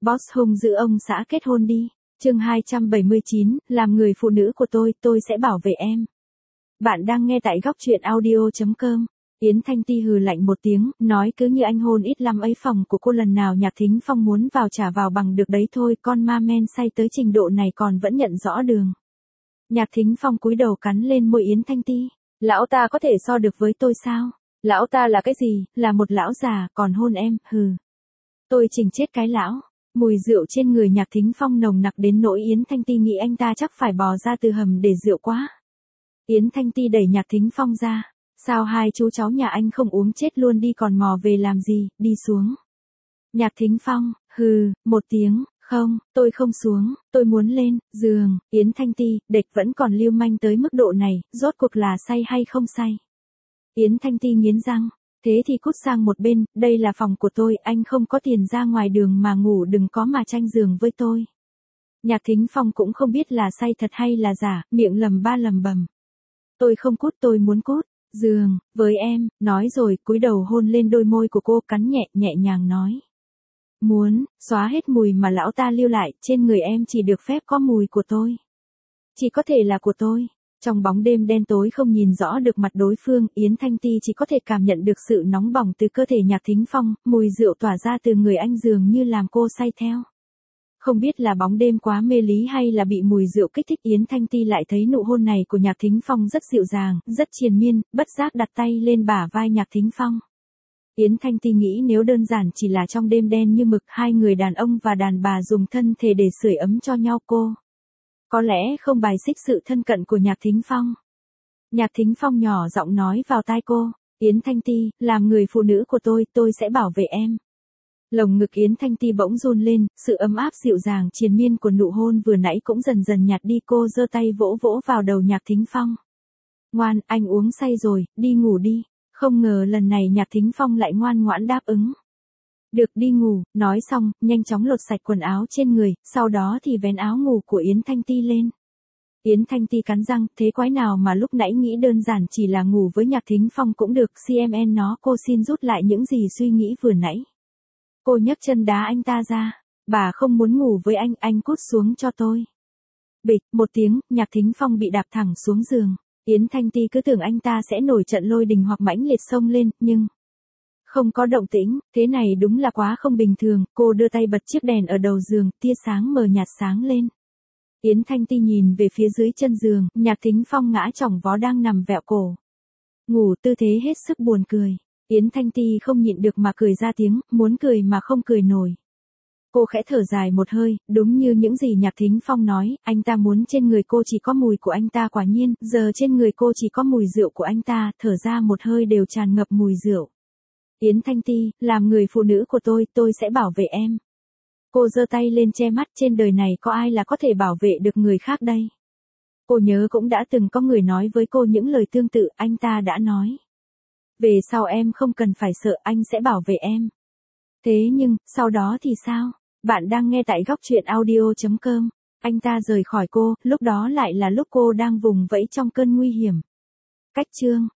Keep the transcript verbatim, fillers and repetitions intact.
Boss hung giữ ông xã kết hôn đi. Chương hai trăm bảy mươi chín, làm người phụ nữ của tôi, tôi sẽ bảo vệ em. Bạn đang nghe tại góc truyện audio chấm com. Yến Thanh Ti hừ lạnh một tiếng, nói cứ như anh hôn ít lắm ấy, phòng của cô lần nào Nhạc Thính Phong muốn vào trả vào bằng được đấy thôi, con ma men say tới trình độ này còn vẫn nhận rõ đường. Nhạc Thính Phong cúi đầu cắn lên môi Yến Thanh Ti. Lão ta có thể so được với tôi sao? Lão ta là cái gì, là một lão già, còn hôn em, hừ. Tôi chỉnh chết cái lão. Mùi rượu trên người Nhạc Thính Phong nồng nặc đến nỗi Yến Thanh Ti nghĩ anh ta chắc phải bò ra từ hầm để rượu quá. Yến Thanh Ti đẩy Nhạc Thính Phong ra. Sao hai chú cháu nhà anh không uống chết luôn đi còn mò về làm gì, đi xuống. Nhạc Thính Phong, hừ, một tiếng, không, tôi không xuống, tôi muốn lên, giường. Yến Thanh Ti, địch vẫn còn lưu manh tới mức độ này, rốt cuộc là say hay không say. Yến Thanh Ti nghiến răng, thế thì cút sang một bên, đây là phòng của tôi, anh không có tiền ra ngoài đường mà ngủ, đừng có mà tranh giường với tôi. Nhạc Thính Phong cũng không biết là say thật hay là giả, miệng lầm ba lầm bầm. Tôi không cút, tôi muốn cút. Giường, với em, nói rồi, cúi đầu hôn lên đôi môi của cô, cắn nhẹ, nhẹ nhàng nói. Muốn, xóa hết mùi mà lão ta lưu lại, trên người em chỉ được phép có mùi của tôi. Chỉ có thể là của tôi. Trong bóng đêm đen tối không nhìn rõ được mặt đối phương, Yến Thanh Ti chỉ có thể cảm nhận được sự nóng bỏng từ cơ thể Nhạc Thính Phong, mùi rượu tỏa ra từ người anh dường như làm cô say theo. Không biết là bóng đêm quá mê lý hay là bị mùi rượu kích thích, Yến Thanh Ti lại thấy nụ hôn này của Nhạc Thính Phong rất dịu dàng, rất triền miên, bất giác đặt tay lên bả vai Nhạc Thính Phong. Yến Thanh Ti nghĩ nếu đơn giản chỉ là trong đêm đen như mực, hai người đàn ông và đàn bà dùng thân thể để sưởi ấm cho nhau, cô có lẽ không bài xích sự thân cận của Nhạc Thính Phong. Nhạc Thính Phong nhỏ giọng nói vào tai cô, Yến Thanh Ti, làm người phụ nữ của tôi, tôi sẽ bảo vệ em. Lồng ngực Yến Thanh Ti bỗng run lên, sự ấm áp dịu dàng triền miên của nụ hôn vừa nãy cũng dần dần nhạt đi, cô giơ tay vỗ vỗ vào đầu Nhạc Thính Phong. Ngoan, anh uống say rồi, đi ngủ đi. Không ngờ lần này Nhạc Thính Phong lại ngoan ngoãn đáp ứng. Được, đi ngủ, nói xong, nhanh chóng lột sạch quần áo trên người, sau đó thì vén áo ngủ của Yến Thanh Ti lên. Yến Thanh Ti cắn răng, thế quái nào mà lúc nãy nghĩ đơn giản chỉ là ngủ với Nhạc Thính Phong cũng được, xê em en nó, cô xin rút lại những gì suy nghĩ vừa nãy. Cô nhấc chân đá anh ta ra, bà không muốn ngủ với anh, anh cút xuống cho tôi. Bịch, một tiếng, Nhạc Thính Phong bị đạp thẳng xuống giường. Yến Thanh Ti cứ tưởng anh ta sẽ nổi trận lôi đình hoặc mãnh liệt xông lên, nhưng không có động tĩnh, thế này đúng là quá không bình thường, cô đưa tay bật chiếc đèn ở đầu giường, tia sáng mờ nhạt sáng lên. Yến Thanh Ti nhìn về phía dưới chân giường, Nhạc Thính Phong ngã chỏng vó đang nằm vẹo cổ. Ngủ tư thế hết sức buồn cười. Yến Thanh Ti không nhịn được mà cười ra tiếng, muốn cười mà không cười nổi. Cô khẽ thở dài một hơi, đúng như những gì Nhạc Thính Phong nói, anh ta muốn trên người cô chỉ có mùi của anh ta, quả nhiên, giờ trên người cô chỉ có mùi rượu của anh ta, thở ra một hơi đều tràn ngập mùi rượu. Yến Thanh Ti, làm người phụ nữ của tôi, tôi sẽ bảo vệ em. Cô giơ tay lên che mắt, trên đời này có ai là có thể bảo vệ được người khác đây. Cô nhớ cũng đã từng có người nói với cô những lời tương tự, anh ta đã nói. Về sau em không cần phải sợ, anh sẽ bảo vệ em. Thế nhưng, sau đó thì sao? Bạn đang nghe tại góc truyện audio chấm com. Anh ta rời khỏi cô, lúc đó lại là lúc cô đang vùng vẫy trong cơn nguy hiểm. Cách chương